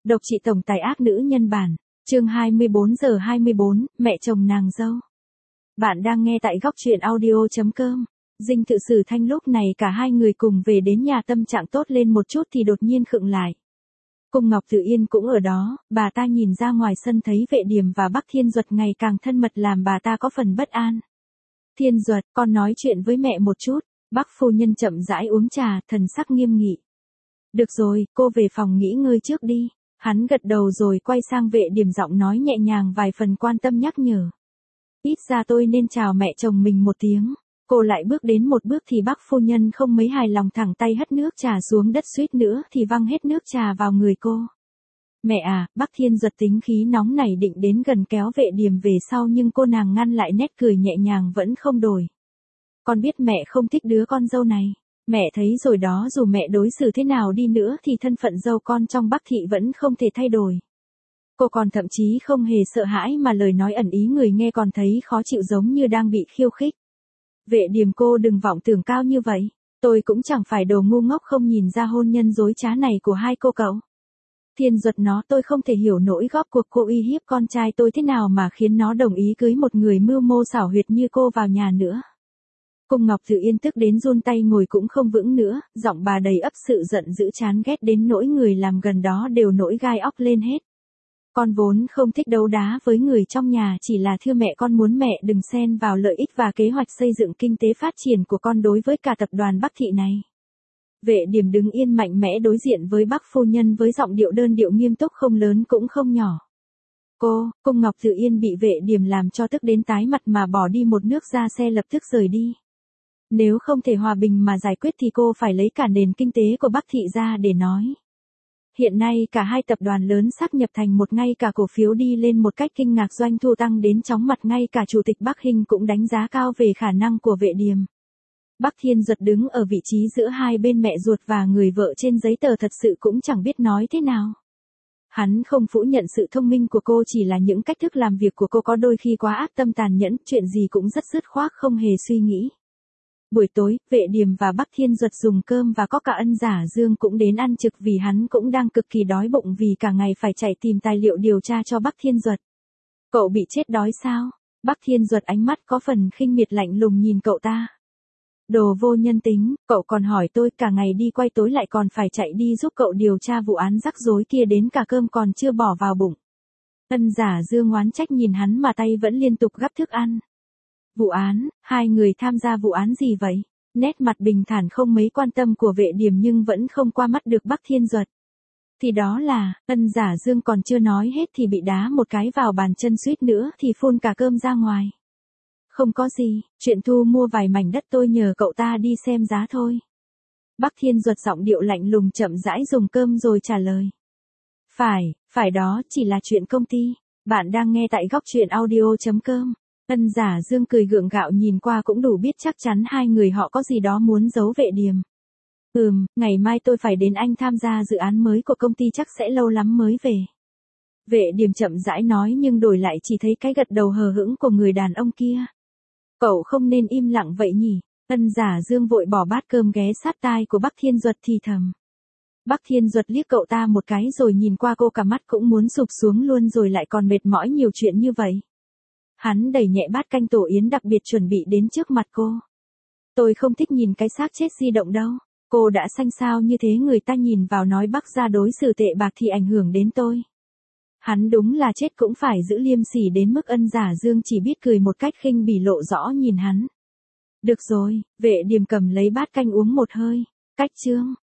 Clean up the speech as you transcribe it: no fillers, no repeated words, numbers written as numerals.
Độc trị tổng tài ác nữ nhân bản, chương 24:24, mẹ chồng nàng dâu. Bạn đang nghe tại góc truyện audio.com. Dinh Thự Sử Thanh lúc này cả hai người cùng về đến nhà tâm trạng tốt lên một chút thì đột nhiên khựng lại. Cung Ngọc Tự Yên cũng ở đó, bà ta nhìn ra ngoài sân thấy Vệ Điềm và Bắc Thiên Duật ngày càng thân mật làm bà ta có phần bất an. Thiên Duật, con nói chuyện với mẹ một chút. Bắc phu nhân chậm rãi uống trà, thần sắc nghiêm nghị. Được rồi, cô về phòng nghỉ ngơi trước đi. Hắn gật đầu rồi quay sang Vệ Điềm giọng nói nhẹ nhàng vài phần quan tâm nhắc nhở. Ít ra tôi nên chào mẹ chồng mình một tiếng. Cô lại bước đến một bước thì Bắc phu nhân không mấy hài lòng thẳng tay hất nước trà xuống đất suýt nữa thì văng hết nước trà vào người cô. Mẹ à, Bắc Thiên Duật tính khí nóng này định đến gần kéo Vệ Điềm về sau nhưng cô nàng ngăn lại nét cười nhẹ nhàng vẫn không đổi. Con biết mẹ không thích đứa con dâu này. Mẹ thấy rồi đó, dù mẹ đối xử thế nào đi nữa thì thân phận dâu con trong Bắc thị vẫn không thể thay đổi. Cô còn thậm chí không hề sợ hãi mà lời nói ẩn ý người nghe còn thấy khó chịu giống như đang bị khiêu khích. Vệ Điềm, cô đừng vọng tưởng cao như vậy. Tôi cũng chẳng phải đồ ngu ngốc không nhìn ra hôn nhân dối trá này của hai cô cậu. Thiên Duật nó, tôi không thể hiểu nổi góp cuộc cô uy hiếp con trai tôi thế nào mà khiến nó đồng ý cưới một người mưu mô xảo huyệt như cô vào nhà nữa. Cung Ngọc Tự Yên tức đến run tay ngồi cũng không vững nữa, giọng bà đầy ấp sự giận dữ chán ghét đến nỗi người làm gần đó đều nổi gai óc lên hết. Con vốn không thích đấu đá với người trong nhà, chỉ là thưa mẹ con muốn mẹ đừng xen vào lợi ích và kế hoạch xây dựng kinh tế phát triển của con đối với cả tập đoàn Bắc thị này. Vệ Điềm đứng yên mạnh mẽ đối diện với Bắc phu nhân với giọng điệu đơn điệu nghiêm túc không lớn cũng không nhỏ. Cung Ngọc Tự Yên bị Vệ Điềm làm cho tức đến tái mặt mà bỏ đi một nước ra xe lập tức rời đi. Nếu không thể hòa bình mà giải quyết thì cô phải lấy cả nền kinh tế của Bắc thị ra để nói. Hiện nay cả hai tập đoàn lớn sáp nhập thành một, ngay cả cổ phiếu đi lên một cách kinh ngạc, doanh thu tăng đến chóng mặt, ngay cả chủ tịch Bắc Hinh cũng đánh giá cao về khả năng của Vệ Điềm. Bắc Thiên Duật đứng ở vị trí giữa hai bên mẹ ruột và người vợ trên giấy tờ thật sự cũng chẳng biết nói thế nào. Hắn không phủ nhận sự thông minh của cô, chỉ là những cách thức làm việc của cô có đôi khi quá ác tâm tàn nhẫn, chuyện gì cũng rất dứt khoát không hề suy nghĩ. Buổi tối, Vệ Điềm và Bắc Thiên Duật dùng cơm và có cả Ân Giả Dương cũng đến ăn trực vì hắn cũng đang cực kỳ đói bụng vì cả ngày phải chạy tìm tài liệu điều tra cho Bắc Thiên Duật. Cậu bị chết đói sao? Bắc Thiên Duật ánh mắt có phần khinh miệt lạnh lùng nhìn cậu ta. Đồ vô nhân tính, cậu còn hỏi tôi, cả ngày đi quay tối lại còn phải chạy đi giúp cậu điều tra vụ án rắc rối kia, đến cả cơm còn chưa bỏ vào bụng. Ân Giả Dương oán trách nhìn hắn mà tay vẫn liên tục gắp thức ăn. Vụ án, hai người tham gia vụ án gì vậy? Nét mặt bình thản không mấy quan tâm của Vệ Điềm nhưng vẫn không qua mắt được Bắc Thiên Duật. Thì đó là, Ân Giả Dương còn chưa nói hết thì bị đá một cái vào bàn chân, suýt nữa thì phun cả cơm ra ngoài. Không có gì, chuyện thu mua vài mảnh đất tôi nhờ cậu ta đi xem giá thôi. Bắc Thiên Duật giọng điệu lạnh lùng chậm rãi dùng cơm rồi trả lời. Phải đó, chỉ là chuyện công ty. Bạn đang nghe tại góc truyện audio.com. Ân Giả Dương cười gượng gạo nhìn qua cũng đủ biết chắc chắn hai người họ có gì đó muốn giấu Vệ Điềm. Ngày mai tôi phải đến Anh tham gia dự án mới của công ty, chắc sẽ lâu lắm mới về. Vệ Điềm chậm rãi nói nhưng đổi lại chỉ thấy cái gật đầu hờ hững của người đàn ông kia. Cậu không nên im lặng vậy nhỉ? Ân Giả Dương vội bỏ bát cơm ghé sát tai của Bắc Thiên Duật thì thầm. Bắc Thiên Duật liếc cậu ta một cái rồi nhìn qua cô, cả mắt cũng muốn sụp xuống luôn rồi, lại còn mệt mỏi nhiều chuyện như vậy. Hắn đẩy nhẹ bát canh tổ yến đặc biệt chuẩn bị đến trước mặt cô. Tôi không thích nhìn cái xác chết di động đâu. Cô đã xanh xao như thế, người ta nhìn vào nói Bắc gia đối xử tệ bạc thì ảnh hưởng đến tôi. Hắn đúng là chết cũng phải giữ liêm sỉ đến mức Ân Giả Dương chỉ biết cười một cách khinh bỉ lộ rõ nhìn hắn. Được rồi, Vệ Điềm cầm lấy bát canh uống một hơi. Cách chương.